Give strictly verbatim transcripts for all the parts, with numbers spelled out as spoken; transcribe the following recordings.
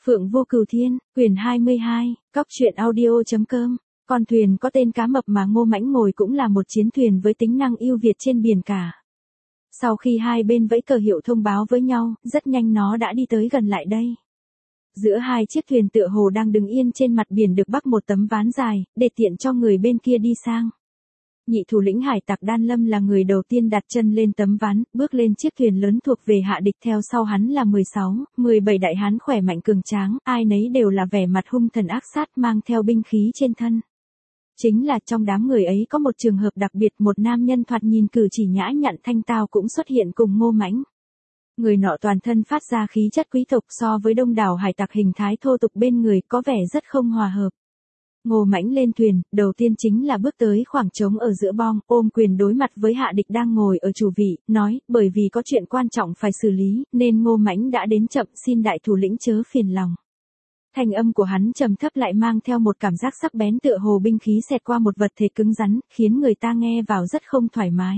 Phượng Vô Cửu Thiên, quyển hai mươi hai, cóc truyện audio.com. Con thuyền có tên cá mập mà Ngô Mãnh ngồi cũng là một chiến thuyền với tính năng ưu việt trên biển cả. Sau khi hai bên vẫy cờ hiệu thông báo với nhau, rất nhanh nó đã đi tới gần lại đây. Giữa hai chiếc thuyền tựa hồ đang đứng yên trên mặt biển được bắc một tấm ván dài, để tiện cho người bên kia đi sang. Nhị thủ lĩnh hải tặc Đan Lâm là người đầu tiên đặt chân lên tấm ván, bước lên chiếc thuyền lớn thuộc về hạ địch, theo sau hắn là mười sáu, mười bảy đại hán khỏe mạnh cường tráng, ai nấy đều là vẻ mặt hung thần ác sát mang theo binh khí trên thân. Chính là trong đám người ấy có một trường hợp đặc biệt, một nam nhân thoạt nhìn cử chỉ nhã nhặn thanh tao cũng xuất hiện cùng Ngô Mãnh. Người nọ toàn thân phát ra khí chất quý tộc, so với đông đảo hải tặc hình thái thô tục bên người có vẻ rất không hòa hợp. Ngô Mãnh lên thuyền, đầu tiên chính là bước tới khoảng trống ở giữa bong, ôm quyền đối mặt với hạ địch đang ngồi ở chủ vị, nói, bởi vì có chuyện quan trọng phải xử lý, nên Ngô Mãnh đã đến chậm, xin đại thủ lĩnh chớ phiền lòng. Thanh âm của hắn trầm thấp lại mang theo một cảm giác sắc bén tựa hồ binh khí xẹt qua một vật thể cứng rắn, khiến người ta nghe vào rất không thoải mái.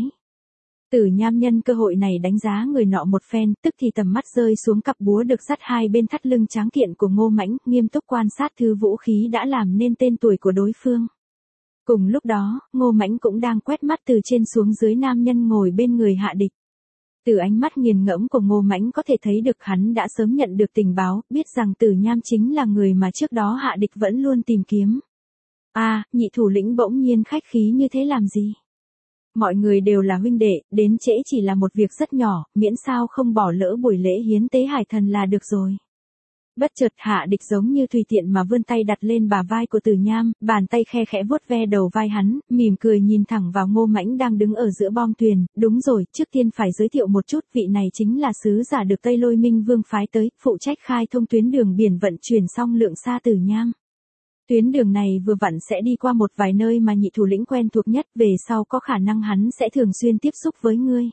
Tử Nham nhân cơ hội này đánh giá người nọ một phen, tức thì tầm mắt rơi xuống cặp búa được dắt hai bên thắt lưng tráng kiện của Ngô Mãnh, nghiêm túc quan sát thứ vũ khí đã làm nên tên tuổi của đối phương. Cùng lúc đó, Ngô Mãnh cũng đang quét mắt từ trên xuống dưới nam nhân ngồi bên người hạ địch. Từ ánh mắt nghiền ngẫm của Ngô Mãnh có thể thấy được hắn đã sớm nhận được tình báo, biết rằng Tử Nham chính là người mà trước đó hạ địch vẫn luôn tìm kiếm. A, à, nhị thủ lĩnh bỗng nhiên khách khí như thế làm gì? Mọi người đều là huynh đệ, đến trễ chỉ là một việc rất nhỏ, miễn sao không bỏ lỡ buổi lễ hiến tế hải thần là được rồi. Bất chợt hạ địch giống như tùy tiện mà vươn tay đặt lên bả vai của Tử Nham, bàn tay khe khẽ vuốt ve đầu vai hắn, mỉm cười nhìn thẳng vào Ngô Mãnh đang đứng ở giữa bong thuyền. Đúng rồi, trước tiên phải giới thiệu một chút, vị này chính là sứ giả được Tây Lôi Minh Vương phái tới, phụ trách khai thông tuyến đường biển vận chuyển song lượng xa Tử Nham. Tuyến đường này vừa vặn sẽ đi qua một vài nơi mà nhị thủ lĩnh quen thuộc nhất, về sau có khả năng hắn sẽ thường xuyên tiếp xúc với ngươi.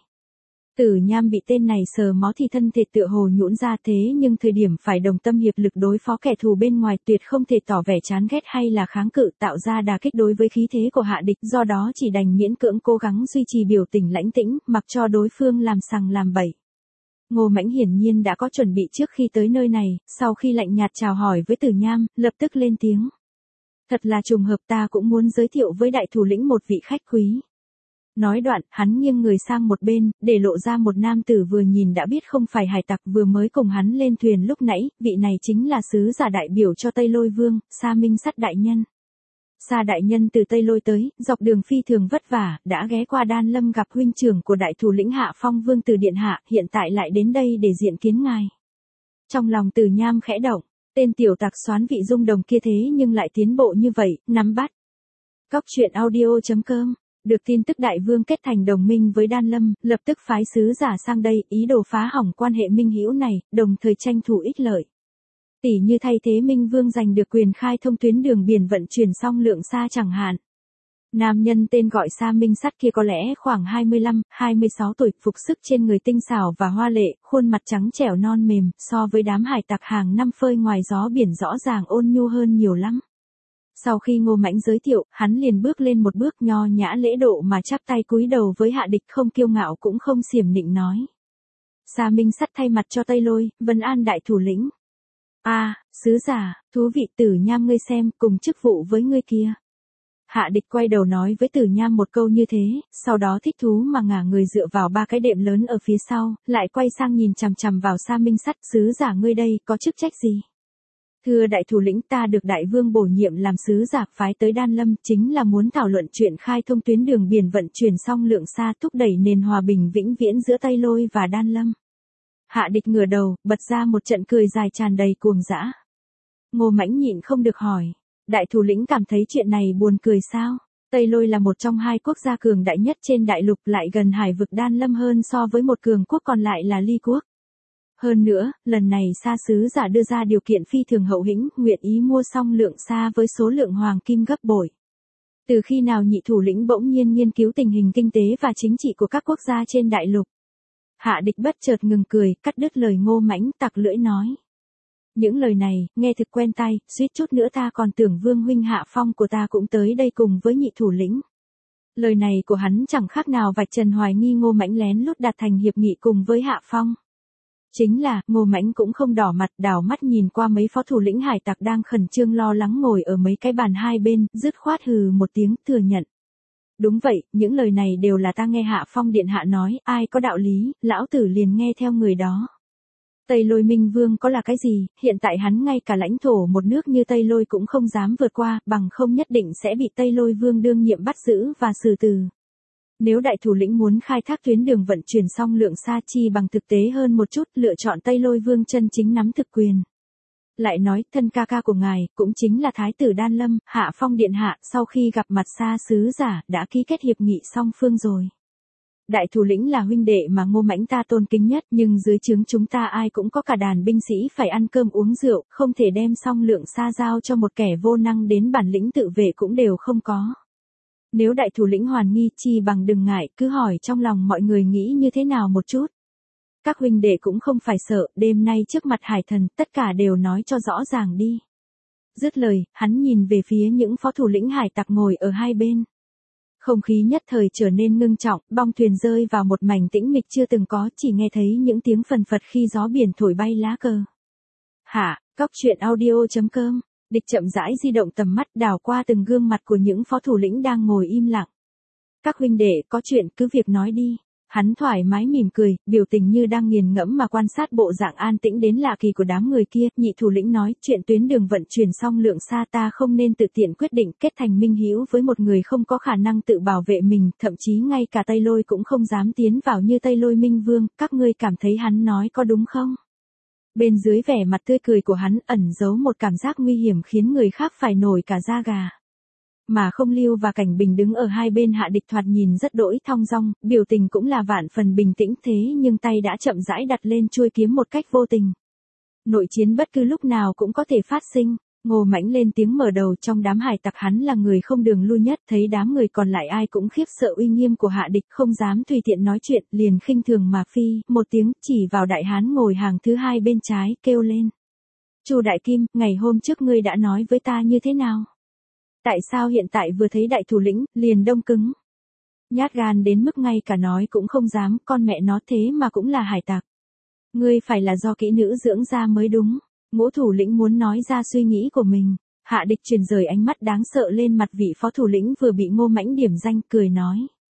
Tử Nham bị tên này sờ mó thì thân thể tựa hồ nhũn ra, thế nhưng thời điểm phải đồng tâm hiệp lực đối phó kẻ thù bên ngoài tuyệt không thể tỏ vẻ chán ghét hay là kháng cự, tạo ra đà kích đối với khí thế của hạ địch, do đó chỉ đành miễn cưỡng cố gắng duy trì biểu tình lãnh tĩnh, mặc cho đối phương làm sằng làm bậy. Ngô Mãnh hiển nhiên đã có chuẩn bị trước khi tới nơi này, sau khi lạnh nhạt chào hỏi với Tử Nham, lập tức lên tiếng. Thật là trùng hợp, ta cũng muốn giới thiệu với đại thủ lĩnh một vị khách quý. Nói đoạn, hắn nghiêng người sang một bên, để lộ ra một nam tử vừa nhìn đã biết không phải hải tặc vừa mới cùng hắn lên thuyền lúc nãy, vị này chính là sứ giả đại biểu cho Tây Lôi Vương, Sa Minh Sắt đại nhân. Sa đại nhân từ Tây Lôi tới, dọc đường phi thường vất vả, đã ghé qua Đan Lâm gặp huynh trưởng của đại thủ lĩnh Hạ Phong Vương Từ Điện Hạ, hiện tại lại đến đây để diện kiến ngài. Trong lòng Tử Nham khẽ động. Tên tiểu tặc xoán vị dung đồng kia thế nhưng lại tiến bộ như vậy, nắm bắt. Cóc truyện audio.com. Được tin tức đại vương kết thành đồng minh với Đan Lâm, lập tức phái sứ giả sang đây, ý đồ phá hỏng quan hệ minh hữu này, đồng thời tranh thủ ích lợi. Tỷ như thay thế Minh Vương giành được quyền khai thông tuyến đường biển vận chuyển song lượng xa chẳng hạn. Nam nhân tên gọi Sa Minh Sắt kia có lẽ khoảng hai mươi lăm, hai mươi sáu tuổi, phục sức trên người tinh xảo và hoa lệ, khuôn mặt trắng trẻo non mềm, so với đám hải tặc hàng năm phơi ngoài gió biển rõ ràng ôn nhu hơn nhiều lắm. Sau khi Ngô Mãnh giới thiệu, hắn liền bước lên một bước nho nhã lễ độ mà chắp tay cúi đầu với hạ địch, không kiêu ngạo cũng không xiểm nịnh nói. Sa Minh Sắt thay mặt cho Tây Lôi, vân an đại thủ lĩnh. A, à, sứ giả, thú vị. Tử Nham ngươi xem, cùng chức vụ với ngươi kia. Hạ địch quay đầu nói với Tử Nham một câu như thế, sau đó thích thú mà ngả người dựa vào ba cái đệm lớn ở phía sau, lại quay sang nhìn chằm chằm vào Sa Minh Sắt. Sứ giả ngươi đây có chức trách gì? Thưa đại thủ lĩnh, ta được đại vương bổ nhiệm làm sứ giả phái tới Đan Lâm, chính là muốn thảo luận chuyện khai thông tuyến đường biển vận chuyển song lượng xa, thúc đẩy nền hòa bình vĩnh viễn giữa Tây Lôi và Đan Lâm. Hạ địch ngửa đầu, bật ra một trận cười dài tràn đầy cuồng dã. Ngô Mãnh nhịn không được hỏi. Đại thủ lĩnh cảm thấy chuyện này buồn cười sao? Tây Lôi là một trong hai quốc gia cường đại nhất trên đại lục, lại gần hải vực Đan Lâm hơn so với một cường quốc còn lại là Ly quốc. Hơn nữa, lần này Sa sứ giả đưa ra điều kiện phi thường hậu hĩnh, nguyện ý mua song lượng xa với số lượng hoàng kim gấp bội. Từ khi nào nhị thủ lĩnh bỗng nhiên nghiên cứu tình hình kinh tế và chính trị của các quốc gia trên đại lục? Hạ địch bất chợt ngừng cười, cắt đứt lời Ngô Mãnh, tặc lưỡi nói. Những lời này, nghe thực quen tai, suýt chút nữa ta còn tưởng Vương huynh Hạ Phong của ta cũng tới đây cùng với nhị thủ lĩnh. Lời này của hắn chẳng khác nào vạch trần hoài nghi Ngô Mãnh lén lút đạt thành hiệp nghị cùng với Hạ Phong. Chính là, Ngô Mãnh cũng không đỏ mặt, đảo mắt nhìn qua mấy phó thủ lĩnh hải tặc đang khẩn trương lo lắng ngồi ở mấy cái bàn hai bên, dứt khoát hừ một tiếng, thừa nhận. Đúng vậy, những lời này đều là ta nghe Hạ Phong điện hạ nói, ai có đạo lý, lão tử liền nghe theo người đó. Tây Lôi Minh Vương có là cái gì, hiện tại hắn ngay cả lãnh thổ một nước như Tây Lôi cũng không dám vượt qua, bằng không nhất định sẽ bị Tây Lôi Vương đương nhiệm bắt giữ và xử tử. Nếu đại thủ lĩnh muốn khai thác tuyến đường vận chuyển song lượng xa chi bằng thực tế hơn một chút, lựa chọn Tây Lôi Vương chân chính nắm thực quyền. Lại nói, thân ca ca của ngài, cũng chính là Thái tử Đan Lâm, Hạ Phong điện hạ, sau khi gặp mặt xa sứ giả, đã ký kết hiệp nghị song phương rồi. Đại thủ lĩnh là huynh đệ mà Ngô Mãnh ta tôn kính nhất, nhưng dưới trướng chúng ta ai cũng có cả đàn binh sĩ phải ăn cơm uống rượu, không thể đem song lượng xa giao cho một kẻ vô năng đến bản lĩnh tự vệ cũng đều không có. Nếu đại thủ lĩnh hoàn nghi chi bằng đừng ngại, cứ hỏi trong lòng mọi người nghĩ như thế nào một chút. Các huynh đệ cũng không phải sợ, đêm nay trước mặt hải thần, tất cả đều nói cho rõ ràng đi. Dứt lời, hắn nhìn về phía những phó thủ lĩnh hải tặc ngồi ở hai bên. Không khí nhất thời trở nên ngưng trọng, bong thuyền rơi vào một mảnh tĩnh mịch chưa từng có, chỉ nghe thấy những tiếng phần phật khi gió biển thổi bay lá cờ. Hạ, Cóc Truyện Audio chấm com. Địch chậm rãi di động tầm mắt đảo qua từng gương mặt của những phó thủ lĩnh đang ngồi im lặng. Các huynh đệ có chuyện cứ việc nói đi. Hắn thoải mái mỉm cười, biểu tình như đang nghiền ngẫm mà quan sát bộ dạng an tĩnh đến lạ kỳ của đám người kia. Nhị thủ lĩnh nói, chuyện tuyến đường vận chuyển song lượng xa ta không nên tự tiện quyết định kết thành minh hữu với một người không có khả năng tự bảo vệ mình, thậm chí ngay cả Tây Lôi cũng không dám tiến vào như Tây Lôi Minh Vương, các ngươi cảm thấy hắn nói có đúng không? Bên dưới vẻ mặt tươi cười của hắn ẩn giấu một cảm giác nguy hiểm khiến người khác phải nổi cả da gà. Mà Không Lưu và Cảnh Bình đứng ở hai bên hạ địch thoạt nhìn rất đỗi thong dong, biểu tình cũng là vạn phần bình tĩnh thế nhưng tay đã chậm rãi đặt lên chuôi kiếm một cách vô tình. Nội chiến bất cứ lúc nào cũng có thể phát sinh. Ngô Mãnh lên tiếng mở đầu, trong đám hải tặc hắn là người không đường lui nhất, thấy đám người còn lại ai cũng khiếp sợ uy nghiêm của hạ địch, không dám tùy tiện nói chuyện, liền khinh thường mà phi, một tiếng chỉ vào đại hán ngồi hàng thứ hai bên trái, kêu lên. Chu Đại Kim, ngày hôm trước ngươi đã nói với ta như thế nào? Tại sao hiện tại vừa thấy đại thủ lĩnh, liền đông cứng? Nhát gan đến mức ngay cả nói cũng không dám, con mẹ nó thế mà cũng là hải tặc. Ngươi phải là do kỹ nữ dưỡng ra mới đúng. Ngũ thủ lĩnh muốn nói ra suy nghĩ của mình. Hạ địch chuyển rời ánh mắt đáng sợ lên mặt vị phó thủ lĩnh vừa bị Ngô Mãnh điểm danh, cười nói.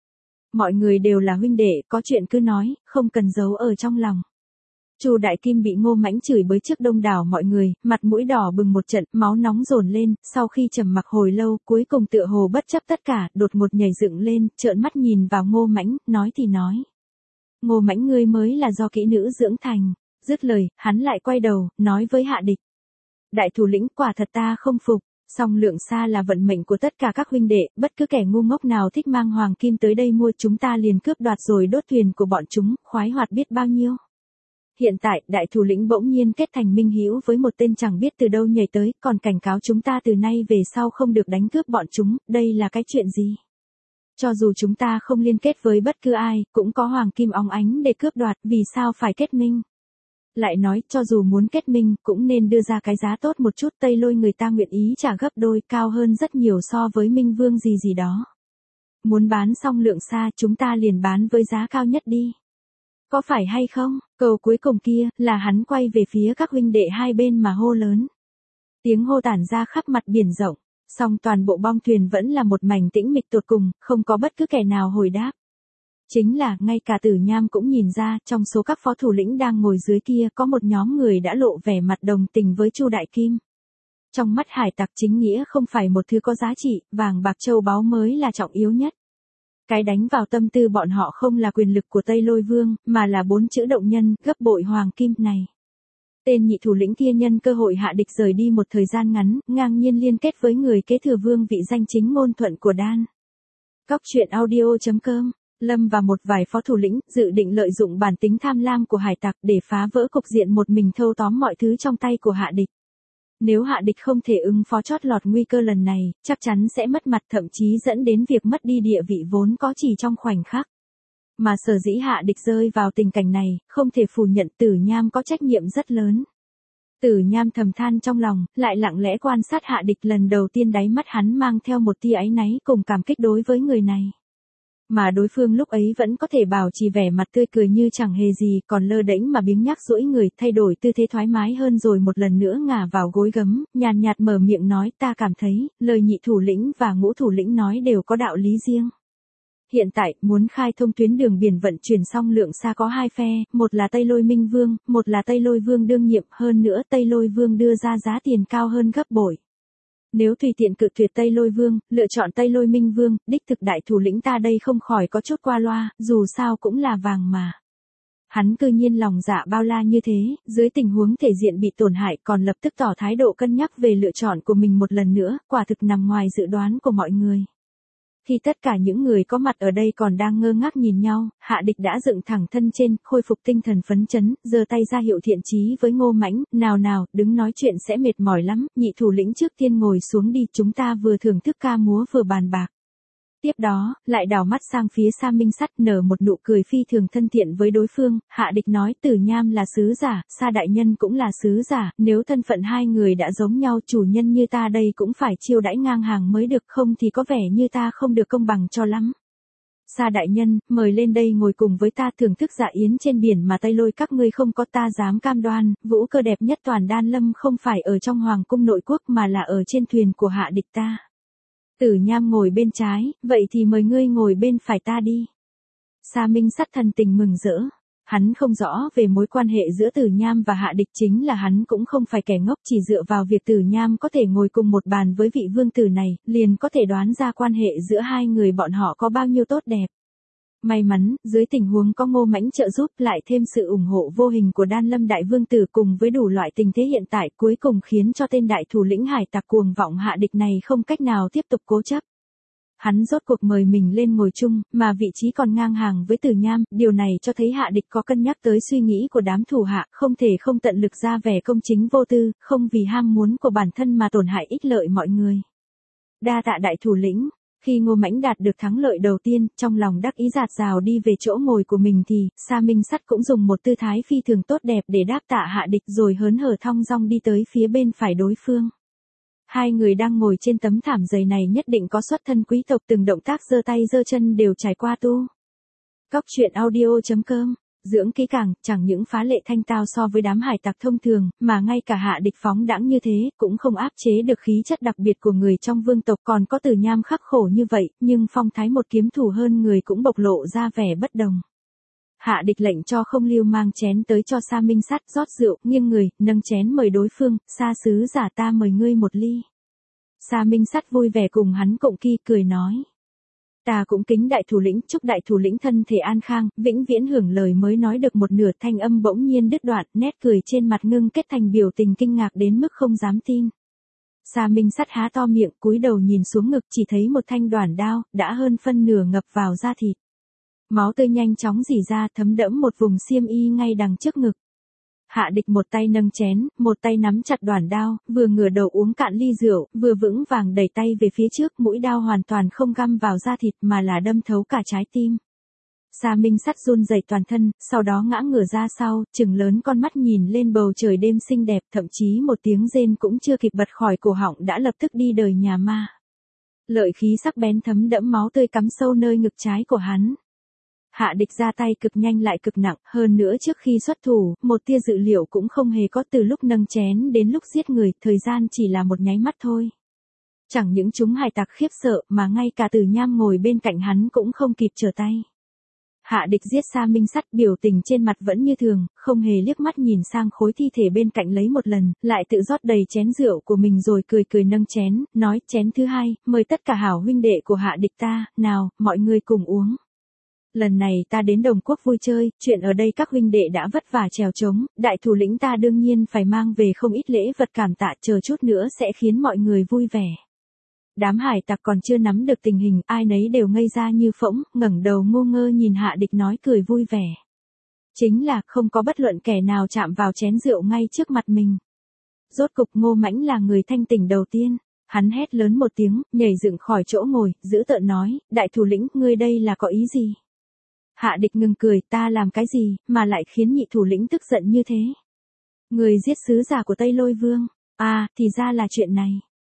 Mọi người đều là huynh đệ, có chuyện cứ nói, không cần giấu ở trong lòng. Chu Đại Kim bị Ngô Mãnh chửi bới trước đông đảo mọi người, mặt mũi đỏ bừng một trận, máu nóng dồn lên, sau khi trầm mặc hồi lâu, cuối cùng tựa hồ bất chấp tất cả, đột ngột nhảy dựng lên, trợn mắt nhìn vào Ngô Mãnh, nói thì nói. Ngô Mãnh ngươi mới là do kỹ nữ dưỡng thành. Dứt lời, hắn lại quay đầu, nói với hạ địch. Đại thủ lĩnh, quả thật ta không phục, song lượng xa là vận mệnh của tất cả các huynh đệ, bất cứ kẻ ngu ngốc nào thích mang hoàng kim tới đây mua chúng ta liền cướp đoạt rồi đốt thuyền của bọn chúng, khoái hoạt biết bao nhiêu. Hiện tại, đại thủ lĩnh bỗng nhiên kết thành minh hữu với một tên chẳng biết từ đâu nhảy tới, còn cảnh cáo chúng ta từ nay về sau không được đánh cướp bọn chúng, đây là cái chuyện gì? Cho dù chúng ta không liên kết với bất cứ ai, cũng có hoàng kim óng ánh để cướp đoạt, vì sao phải kết minh? Lại nói, cho dù muốn kết minh, cũng nên đưa ra cái giá tốt một chút, Tây Lôi người ta nguyện ý trả gấp đôi, cao hơn rất nhiều so với Minh Vương gì gì đó. Muốn bán xong lượng xa, chúng ta liền bán với giá cao nhất đi. Có phải hay không? Câu cuối cùng kia, là hắn quay về phía các huynh đệ hai bên mà hô lớn. Tiếng hô tản ra khắp mặt biển rộng, song toàn bộ bong thuyền vẫn là một mảnh tĩnh mịch tột cùng, không có bất cứ kẻ nào hồi đáp. Chính là, ngay cả Tử Nham cũng nhìn ra, trong số các phó thủ lĩnh đang ngồi dưới kia có một nhóm người đã lộ vẻ mặt đồng tình với Chu Đại Kim. Trong mắt hải tặc chính nghĩa không phải một thứ có giá trị, vàng bạc châu báu mới là trọng yếu nhất. Cái đánh vào tâm tư bọn họ không là quyền lực của Tây Lôi Vương, mà là bốn chữ động nhân, gấp bội hoàng kim này. Tên nhị thủ lĩnh kia nhân cơ hội hạ địch rời đi một thời gian ngắn, ngang nhiên liên kết với người kế thừa vương vị danh chính ngôn thuận của Đan. Cóc Truyện Audio chấm com. Lâm và một vài phó thủ lĩnh dự định lợi dụng bản tính tham lam của hải tặc để phá vỡ cục diện một mình thâu tóm mọi thứ trong tay của hạ địch. Nếu hạ địch không thể ứng phó chót lọt nguy cơ lần này, chắc chắn sẽ mất mặt, thậm chí dẫn đến việc mất đi địa vị vốn có chỉ trong khoảnh khắc. Mà sở dĩ hạ địch rơi vào tình cảnh này, không thể phủ nhận Tử Nham có trách nhiệm rất lớn. Tử Nham thầm than trong lòng, lại lặng lẽ quan sát hạ địch, lần đầu tiên đáy mắt hắn mang theo một tia áy náy cùng cảm kích đối với người này. Mà đối phương lúc ấy vẫn có thể bảo trì vẻ mặt tươi cười như chẳng hề gì, còn lơ đễnh mà biếng nhác duỗi người, thay đổi tư thế thoải mái hơn rồi một lần nữa ngả vào gối gấm, nhàn nhạt mở miệng nói, ta cảm thấy, lời nhị thủ lĩnh và ngũ thủ lĩnh nói đều có đạo lý riêng. Hiện tại, muốn khai thông tuyến đường biển vận chuyển song lượng xa có hai phe, một là Tây Lôi Minh Vương, một là Tây Lôi Vương đương nhiệm, hơn nữa Tây Lôi Vương đưa ra giá tiền cao hơn gấp bội. Nếu tùy tiện cự tuyệt Tây Lôi Vương, lựa chọn Tây Lôi Minh Vương, đích thực đại thủ lĩnh ta đây không khỏi có chút qua loa, dù sao cũng là vàng mà. Hắn cư nhiên lòng dạ bao la như thế, dưới tình huống thể diện bị tổn hại còn lập tức tỏ thái độ cân nhắc về lựa chọn của mình một lần nữa, quả thực nằm ngoài dự đoán của mọi người. Khi tất cả những người có mặt ở đây còn đang ngơ ngác nhìn nhau, Hạ Địch đã dựng thẳng thân trên, khôi phục tinh thần phấn chấn, giơ tay ra hiệu thiện chí với Ngô Mãnh, nào nào, đứng nói chuyện sẽ mệt mỏi lắm, nhị thủ lĩnh trước tiên ngồi xuống đi, chúng ta vừa thưởng thức ca múa vừa bàn bạc. Tiếp đó, lại đảo mắt sang phía Sa Minh Sắt nở một nụ cười phi thường thân thiện với đối phương, Hạ Địch nói Tử Nham là sứ giả, Sa Đại Nhân cũng là sứ giả, nếu thân phận hai người đã giống nhau chủ nhân như ta đây cũng phải chiêu đãi ngang hàng mới được, không thì có vẻ như ta không được công bằng cho lắm. Sa Đại Nhân, mời lên đây ngồi cùng với ta thưởng thức dạ yến trên biển mà Tây Lôi các ngươi không có, ta dám cam đoan, vũ cơ đẹp nhất toàn Đan Lâm không phải ở trong Hoàng cung nội quốc mà là ở trên thuyền của Hạ Địch ta. Tử Nham ngồi bên trái, vậy thì mời ngươi ngồi bên phải ta đi. Sa Minh Sắt thần tình mừng rỡ. Hắn không rõ về mối quan hệ giữa Tử Nham và Hạ Địch, chính là hắn cũng không phải kẻ ngốc, chỉ dựa vào việc Tử Nham có thể ngồi cùng một bàn với vị vương tử này, liền có thể đoán ra quan hệ giữa hai người bọn họ có bao nhiêu tốt đẹp. May mắn, dưới tình huống có Ngô Mãnh trợ giúp lại thêm sự ủng hộ vô hình của Đan Lâm Đại Vương Tử cùng với đủ loại tình thế hiện tại cuối cùng khiến cho tên đại thủ lĩnh hải tặc cuồng vọng Hạ Địch này không cách nào tiếp tục cố chấp. Hắn rốt cuộc mời mình lên ngồi chung, mà vị trí còn ngang hàng với Tử Nham, điều này cho thấy Hạ Địch có cân nhắc tới suy nghĩ của đám thủ hạ, không thể không tận lực ra vẻ công chính vô tư, không vì ham muốn của bản thân mà tổn hại ích lợi mọi người. Đa tạ đại thủ lĩnh. Khi Ngô Mãnh đạt được thắng lợi đầu tiên, trong lòng đắc ý dạt dào đi về chỗ ngồi của mình thì, Sa Minh Sắt cũng dùng một tư thái phi thường tốt đẹp để đáp tạ Hạ Địch rồi hớn hở thong dong đi tới phía bên phải đối phương. Hai người đang ngồi trên tấm thảm dày này nhất định có xuất thân quý tộc, từng động tác giơ tay giơ chân đều trải qua tu. Cóc truyện audio chấm com Dưỡng kỹ càng, chẳng những phá lệ thanh tao so với đám hải tặc thông thường, mà ngay cả Hạ Địch phóng đãng như thế, cũng không áp chế được khí chất đặc biệt của người trong vương tộc, còn có Tử Nham khắc khổ như vậy, nhưng phong thái một kiếm thủ hơn người cũng bộc lộ ra vẻ bất đồng. Hạ Địch lệnh cho không lưu mang chén tới cho Sa Minh Sắt rót rượu, nghiêng người, nâng chén mời đối phương, Sa sứ giả ta mời ngươi một ly. Sa Minh Sắt vui vẻ cùng hắn cộng ki cười nói. Ta cũng kính đại thủ lĩnh, chúc đại thủ lĩnh thân thể an khang, vĩnh viễn hưởng lời mới nói được một nửa thanh âm bỗng nhiên đứt đoạn, nét cười trên mặt ngưng kết thành biểu tình kinh ngạc đến mức không dám tin. Sa Minh Sắt há to miệng, cúi đầu nhìn xuống ngực chỉ thấy một thanh đoản đao, đã hơn phân nửa ngập vào da thịt. Máu tươi nhanh chóng rỉ ra thấm đẫm một vùng xiêm y ngay đằng trước ngực. Hạ Địch một tay nâng chén, một tay nắm chặt đoản đao, vừa ngửa đầu uống cạn ly rượu, vừa vững vàng đẩy tay về phía trước, mũi đao hoàn toàn không găm vào da thịt mà là đâm thấu cả trái tim. Sa Minh Sắt run rẩy toàn thân, sau đó ngã ngửa ra sau, trừng lớn con mắt nhìn lên bầu trời đêm xinh đẹp, thậm chí một tiếng rên cũng chưa kịp bật khỏi cổ họng đã lập tức đi đời nhà ma. Lợi khí sắc bén thấm đẫm máu tươi cắm sâu nơi ngực trái của hắn. Hạ Địch ra tay cực nhanh lại cực nặng, hơn nữa trước khi xuất thủ, một tia dự liệu cũng không hề có, từ lúc nâng chén đến lúc giết người, thời gian chỉ là một nháy mắt thôi. Chẳng những chúng hải tặc khiếp sợ, mà ngay cả Tử Nham ngồi bên cạnh hắn cũng không kịp trở tay. Hạ Địch giết Sa Minh Sắt, biểu tình trên mặt vẫn như thường, không hề liếc mắt nhìn sang khối thi thể bên cạnh lấy một lần, lại tự rót đầy chén rượu của mình rồi cười cười nâng chén, nói chén thứ hai, mời tất cả hảo huynh đệ của Hạ Địch ta, nào, mọi người cùng uống. Lần này ta đến Đồng Quốc vui chơi, chuyện ở đây các huynh đệ đã vất vả trèo trống, đại thủ lĩnh ta đương nhiên phải mang về không ít lễ vật cảm tạ, chờ chút nữa sẽ khiến mọi người vui vẻ. Đám hải tặc còn chưa nắm được tình hình, ai nấy đều ngây ra như phỗng, ngẩng đầu ngu ngơ nhìn Hạ Địch nói cười vui vẻ. Chính là không có bất luận kẻ nào chạm vào chén rượu ngay trước mặt mình. Rốt cục Ngô Mãnh là người thanh tỉnh đầu tiên. Hắn hét lớn một tiếng, nhảy dựng khỏi chỗ ngồi, giữ tợn nói, đại thủ lĩnh, ngươi đây là có ý gì? Hạ Địch ngừng cười, ta làm cái gì, mà lại khiến nhị thủ lĩnh tức giận như thế? Người giết sứ giả của Tây Lôi Vương, à, thì ra là chuyện này.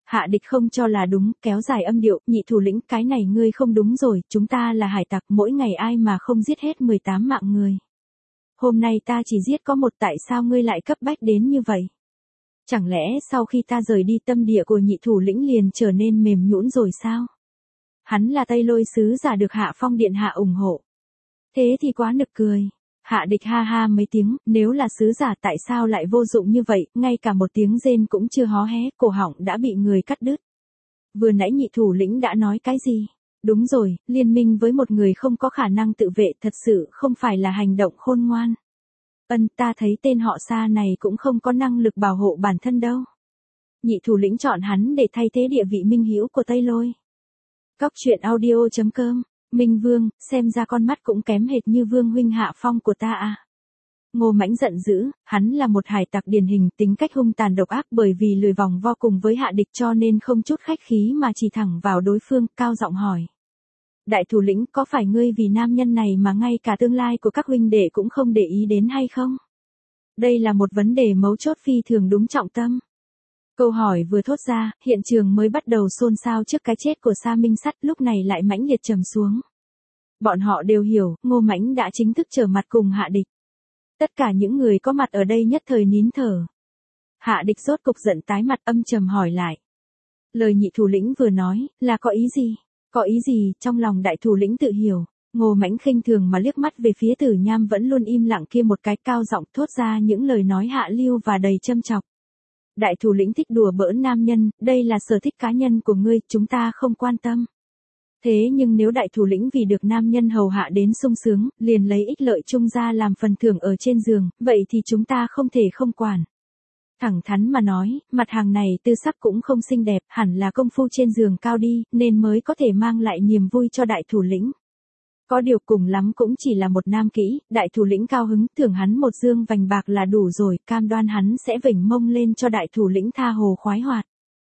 Hạ Địch không cho là đúng, kéo dài âm điệu, nhị thủ lĩnh, cái này ngươi không đúng rồi, chúng ta là hải tặc, mỗi ngày ai mà không giết hết mười tám mạng người. Hôm nay ta chỉ giết có một, tại sao ngươi lại cấp bách đến như vậy? Chẳng lẽ sau khi ta rời đi tâm địa của nhị thủ lĩnh liền trở nên mềm nhũn rồi sao? Hắn là Tây Lôi sứ giả được Hạ Phong điện hạ ủng hộ. Thế thì quá nực cười. Hạ Địch ha ha mấy tiếng, nếu là sứ giả tại sao lại vô dụng như vậy, ngay cả một tiếng rên cũng chưa hó hé, cổ họng đã bị người cắt đứt. Vừa nãy nhị thủ lĩnh đã nói cái gì? Đúng rồi, liên minh với một người không có khả năng tự vệ thật sự không phải là hành động khôn ngoan. Ân, ta thấy tên họ Sa này cũng không có năng lực bảo hộ bản thân đâu. Nhị thủ lĩnh chọn hắn để thay thế địa vị minh hữu của Tây Lôi. Cóc truyện audio chấm com. Minh Vương, xem ra con mắt cũng kém hệt như Vương huynh Hạ Phong của ta à. Ngô Mãnh giận dữ, hắn là một hải tặc điển hình, tính cách hung tàn độc ác, bởi vì lười vòng vo cùng với Hạ Địch cho nên không chút khách khí mà chỉ thẳng vào đối phương, cao giọng hỏi. Đại thủ lĩnh, có phải ngươi vì nam nhân này mà ngay cả tương lai của các huynh đệ cũng không để ý đến hay không? Đây là một vấn đề mấu chốt phi thường đúng trọng tâm. Câu hỏi vừa thốt ra, hiện trường mới bắt đầu xôn xao trước cái chết của Sa Minh Sắt, lúc này lại mãnh liệt trầm xuống. Bọn họ đều hiểu, Ngô Mãnh đã chính thức trở mặt cùng Hạ Địch. Tất cả những người có mặt ở đây nhất thời nín thở. Hạ Địch rốt cục giận tái mặt, âm trầm hỏi lại. Lời nhị thủ lĩnh vừa nói, là có ý gì? Có ý gì? Trong lòng đại thủ lĩnh tự hiểu. Ngô Mãnh khinh thường mà liếc mắt về phía Tử Nham vẫn luôn im lặng kia một cái, cao giọng thốt ra những lời nói hạ lưu và đầy châm chọc. Đại thủ lĩnh thích đùa bỡn nam nhân, đây là sở thích cá nhân của ngươi, chúng ta không quan tâm. Thế nhưng nếu đại thủ lĩnh vì được nam nhân hầu hạ đến sung sướng, liền lấy ích lợi chung ra làm phần thưởng ở trên giường, vậy thì chúng ta không thể không quản. Thẳng thắn mà nói, mặt hàng này tư sắc cũng không xinh đẹp, hẳn là công phu trên giường cao đi, nên mới có thể mang lại niềm vui cho đại thủ lĩnh. Có điều cùng lắm cũng chỉ là một nam kỹ, đại thủ lĩnh cao hứng, thưởng hắn một dương vành bạc là đủ rồi, cam đoan hắn sẽ vểnh mông lên cho đại thủ lĩnh tha hồ khoái hoạt.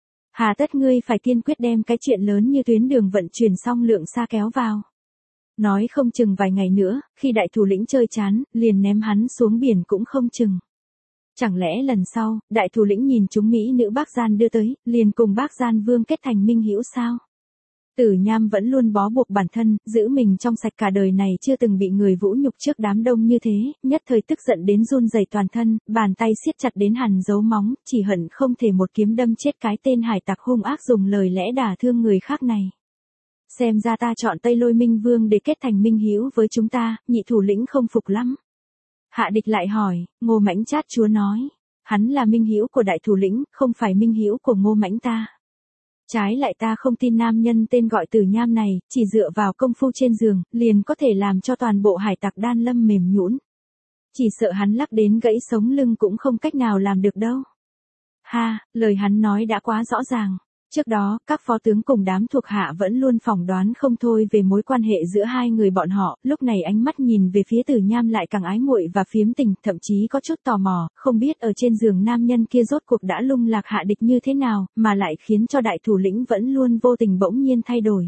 Hà tất ngươi phải kiên quyết đem cái chuyện lớn như tuyến đường vận chuyển xong lượng xa kéo vào. Nói không chừng vài ngày nữa, khi đại thủ lĩnh chơi chán, liền ném hắn xuống biển cũng không chừng. Chẳng lẽ lần sau, đại thủ lĩnh nhìn chúng mỹ nữ bác gian đưa tới, liền cùng bác gian vương kết thành minh hữu sao? Tử Nham vẫn luôn bó buộc bản thân, giữ mình trong sạch cả đời này chưa từng bị người vũ nhục trước đám đông như thế, nhất thời tức giận đến run rẩy toàn thân, bàn tay siết chặt đến hằn dấu móng, chỉ hận không thể một kiếm đâm chết cái tên hải tặc hung ác dùng lời lẽ đả thương người khác này. Xem ra ta chọn Tây Lôi Minh Vương để kết thành minh hữu với chúng ta, nhị thủ lĩnh không phục lắm. Hạ Địch lại hỏi, Ngô Mãnh chát chúa nói, hắn là minh hữu của đại thủ lĩnh, không phải minh hữu của Ngô Mãnh ta. Trái lại ta không tin nam nhân tên gọi Tử Nham này, chỉ dựa vào công phu trên giường, liền có thể làm cho toàn bộ hải tặc Đan Lâm mềm nhũn. Chỉ sợ hắn lắc đến gãy sống lưng cũng không cách nào làm được đâu. Ha, lời hắn nói đã quá rõ ràng. Trước đó, các phó tướng cùng đám thuộc hạ vẫn luôn phỏng đoán không thôi về mối quan hệ giữa hai người bọn họ, lúc này ánh mắt nhìn về phía Tử Nham lại càng ái muội và phiếm tình, thậm chí có chút tò mò, không biết ở trên giường nam nhân kia rốt cuộc đã lung lạc Hạ Địch như thế nào, mà lại khiến cho đại thủ lĩnh vẫn luôn vô tình bỗng nhiên thay đổi.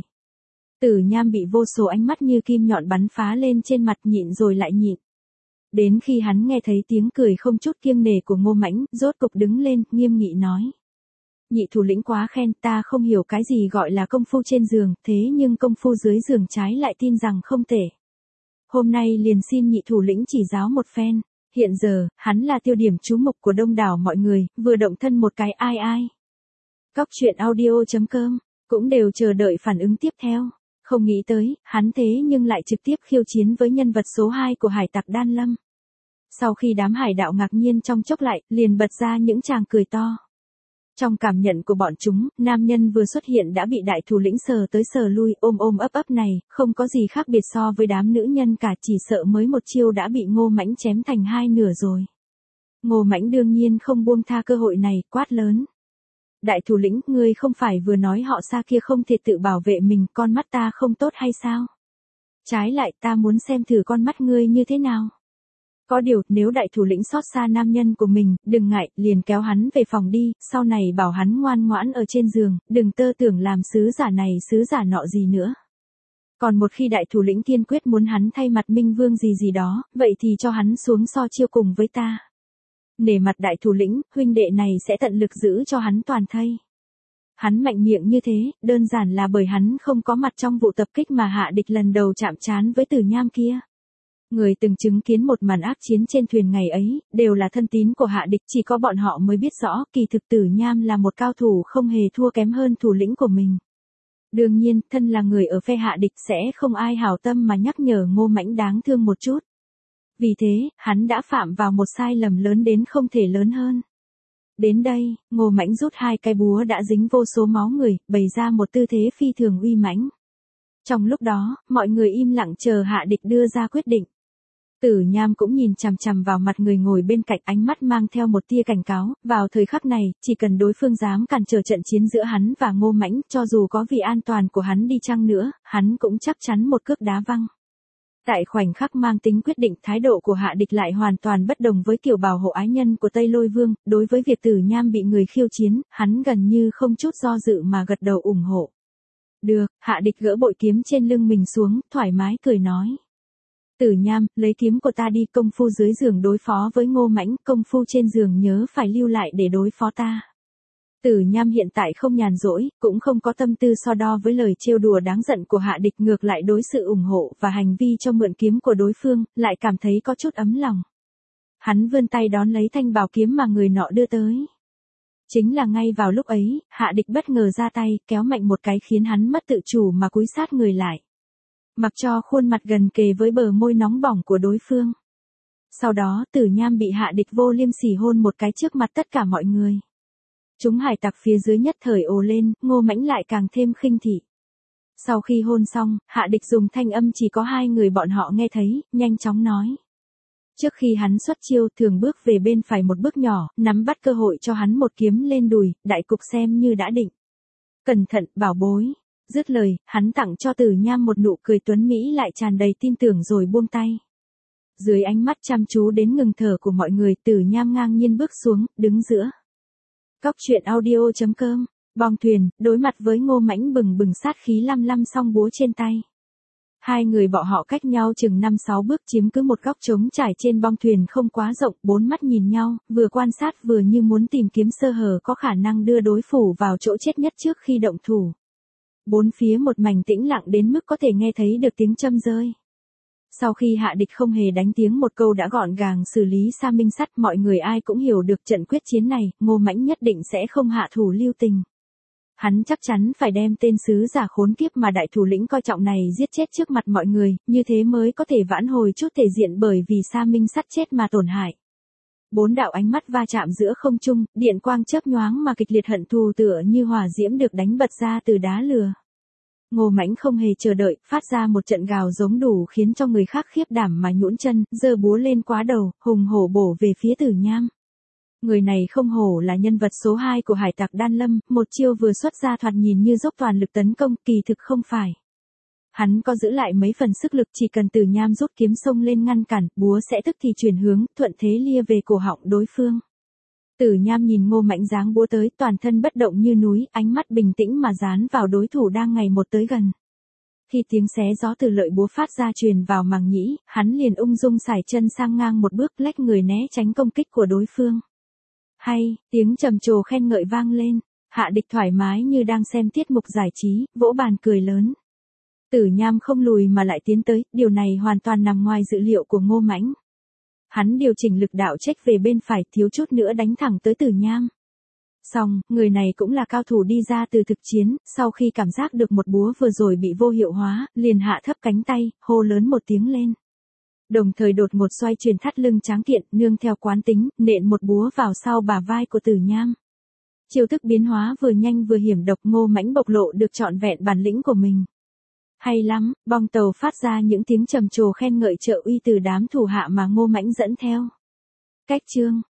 Tử Nham bị vô số ánh mắt như kim nhọn bắn phá lên trên mặt, nhịn rồi lại nhịn. Đến khi hắn nghe thấy tiếng cười không chút kiêng nể của Ngô Mãnh, rốt cục đứng lên, nghiêm nghị nói. Nhị thủ lĩnh quá khen, ta không hiểu cái gì gọi là công phu trên giường, thế nhưng công phu dưới giường trái lại tin rằng không thể. Hôm nay liền xin nhị thủ lĩnh chỉ giáo một phen, hiện giờ, hắn là tiêu điểm chú mục của đông đảo mọi người, vừa động thân một cái ai ai. Cóc truyện audio chấm com, cũng đều chờ đợi phản ứng tiếp theo, không nghĩ tới, hắn thế nhưng lại trực tiếp khiêu chiến với nhân vật số hai của hải tặc Đan Lâm. Sau khi đám hải đạo ngạc nhiên trong chốc lại, liền bật ra những tràng cười to. Trong cảm nhận của bọn chúng, nam nhân vừa xuất hiện đã bị đại thủ lĩnh sờ tới sờ lui, ôm ôm ấp ấp này, không có gì khác biệt so với đám nữ nhân cả, chỉ sợ mới một chiêu đã bị Ngô Mãnh chém thành hai nửa rồi. Ngô Mãnh đương nhiên không buông tha cơ hội này, quát lớn. Đại thủ lĩnh, ngươi không phải vừa nói họ Sa kia không thể tự bảo vệ mình, con mắt ta không tốt hay sao? Trái lại ta muốn xem thử con mắt ngươi như thế nào. Có điều, nếu đại thủ lĩnh xót xa nam nhân của mình, đừng ngại, liền kéo hắn về phòng đi, sau này bảo hắn ngoan ngoãn ở trên giường, đừng tơ tưởng làm sứ giả này sứ giả nọ gì nữa. Còn một khi đại thủ lĩnh kiên quyết muốn hắn thay mặt Minh Vương gì gì đó, vậy thì cho hắn xuống so chiêu cùng với ta. Nể mặt đại thủ lĩnh, huynh đệ này sẽ tận lực giữ cho hắn toàn thây. Hắn mạnh miệng như thế, đơn giản là bởi hắn không có mặt trong vụ tập kích mà Hạ Địch lần đầu chạm trán với Tử Nham kia. Người từng chứng kiến một màn ác chiến trên thuyền ngày ấy, đều là thân tín của Hạ Địch, chỉ có bọn họ mới biết rõ, kỳ thực Tử Nham là một cao thủ không hề thua kém hơn thủ lĩnh của mình. Đương nhiên, thân là người ở phe Hạ Địch sẽ không ai hảo tâm mà nhắc nhở Ngô Mãnh đáng thương một chút. Vì thế, hắn đã phạm vào một sai lầm lớn đến không thể lớn hơn. Đến đây, Ngô Mãnh rút hai cái búa đã dính vô số máu người, bày ra một tư thế phi thường uy mãnh. Trong lúc đó, mọi người im lặng chờ Hạ Địch đưa ra quyết định. Tử Nham cũng nhìn chằm chằm vào mặt người ngồi bên cạnh, ánh mắt mang theo một tia cảnh cáo, vào thời khắc này, chỉ cần đối phương dám cản trở trận chiến giữa hắn và Ngô Mãnh, cho dù có vì an toàn của hắn đi chăng nữa, hắn cũng chắc chắn một cước đá văng. Tại khoảnh khắc mang tính quyết định, thái độ của Hạ Địch lại hoàn toàn bất đồng với kiểu bảo hộ ái nhân của Tây Lôi Vương, đối với việc Tử Nham bị người khiêu chiến, hắn gần như không chút do dự mà gật đầu ủng hộ. Được, Hạ Địch gỡ bội kiếm trên lưng mình xuống, thoải mái cười nói. Tử Nham, lấy kiếm của ta đi, công phu dưới giường đối phó với Ngô Mãnh, công phu trên giường nhớ phải lưu lại để đối phó ta. Tử Nham hiện tại không nhàn rỗi, cũng không có tâm tư so đo với lời trêu đùa đáng giận của Hạ Địch, ngược lại đối sự ủng hộ và hành vi cho mượn kiếm của đối phương, lại cảm thấy có chút ấm lòng. Hắn vươn tay đón lấy thanh bảo kiếm mà người nọ đưa tới. Chính là ngay vào lúc ấy, Hạ Địch bất ngờ ra tay, kéo mạnh một cái khiến hắn mất tự chủ mà cúi sát người lại. Mặc cho khuôn mặt gần kề với bờ môi nóng bỏng của đối phương. Sau đó, Tử Nham bị Hạ Địch vô liêm sỉ hôn một cái trước mặt tất cả mọi người. Chúng hải tặc phía dưới nhất thời ồ lên, Ngô Mãnh lại càng thêm khinh thị. Sau khi hôn xong, Hạ Địch dùng thanh âm chỉ có hai người bọn họ nghe thấy, nhanh chóng nói. Trước khi hắn xuất chiêu, thường bước về bên phải một bước nhỏ, nắm bắt cơ hội cho hắn một kiếm lên đùi, đại cục xem như đã định. Cẩn thận, bảo bối. Dứt lời, hắn tặng cho Tử Nham một nụ cười tuấn Mỹ lại tràn đầy tin tưởng rồi buông tay. Dưới ánh mắt chăm chú đến ngừng thở của mọi người, Tử Nham ngang nhiên bước xuống, đứng giữa. Cóc truyện audio chấm com, bong thuyền, đối mặt với Ngô Mãnh bừng bừng sát khí lăm lăm song búa trên tay. Hai người bọn họ cách nhau chừng năm sáu bước, chiếm cứ một góc trống trải trên bong thuyền không quá rộng, bốn mắt nhìn nhau, vừa quan sát vừa như muốn tìm kiếm sơ hở có khả năng đưa đối thủ vào chỗ chết nhất trước khi động thủ. Bốn phía một mảnh tĩnh lặng đến mức có thể nghe thấy được tiếng châm rơi. Sau khi Hạ Địch không hề đánh tiếng một câu đã gọn gàng xử lý Sa Minh Sắt, mọi người ai cũng hiểu được trận quyết chiến này, Ngô Mãnh nhất định sẽ không hạ thủ lưu tình. Hắn chắc chắn phải đem tên sứ giả khốn kiếp mà đại thủ lĩnh coi trọng này giết chết trước mặt mọi người, như thế mới có thể vãn hồi chút thể diện bởi vì Sa Minh Sắt chết mà tổn hại. Bốn đạo ánh mắt va chạm giữa không trung, điện quang chớp nhoáng mà kịch liệt hận thù tựa như hỏa diễm được đánh bật ra từ đá lửa. Ngô Mãnh không hề chờ đợi, phát ra một trận gào giống đủ khiến cho người khác khiếp đảm mà nhũn chân, giơ búa lên quá đầu, hùng hổ bổ về phía Tử Nham. Người này không hổ là nhân vật số hai của hải tặc Đan Lâm, một chiêu vừa xuất ra thoạt nhìn như dốc toàn lực tấn công, kỳ thực không phải. Hắn có giữ lại mấy phần sức lực, chỉ cần Tử Nham rút kiếm xông lên ngăn cản, búa sẽ tức thì chuyển hướng, thuận thế lia về cổ họng đối phương. Tử Nham nhìn Ngô Mãnh giáng búa tới, toàn thân bất động như núi, ánh mắt bình tĩnh mà dán vào đối thủ đang ngày một tới gần. Khi tiếng xé gió từ lợi búa phát ra truyền vào màng nhĩ, hắn liền ung dung sải chân sang ngang một bước, lách người né tránh công kích của đối phương. Hay, tiếng trầm trồ khen ngợi vang lên, Hạ Địch thoải mái như đang xem tiết mục giải trí, vỗ bàn cười lớn. Tử Nham không lùi mà lại tiến tới, điều này hoàn toàn nằm ngoài dự liệu của Ngô Mãnh. Hắn điều chỉnh lực đạo trách về bên phải, thiếu chút nữa đánh thẳng tới Tử Nham. Xong, người này cũng là cao thủ đi ra từ thực chiến, sau khi cảm giác được một búa vừa rồi bị vô hiệu hóa, liền hạ thấp cánh tay, hô lớn một tiếng lên. Đồng thời đột ngột xoay chuyển thắt lưng tráng kiện, nương theo quán tính, nện một búa vào sau bả vai của Tử Nham. Chiêu thức biến hóa vừa nhanh vừa hiểm độc, Ngô Mãnh bộc lộ được trọn vẹn bản lĩnh của mình. Hay lắm, bong tàu phát ra những tiếng trầm trồ khen ngợi trợ uy từ đám thủ hạ mà Ngô Mãnh dẫn theo. Cách chương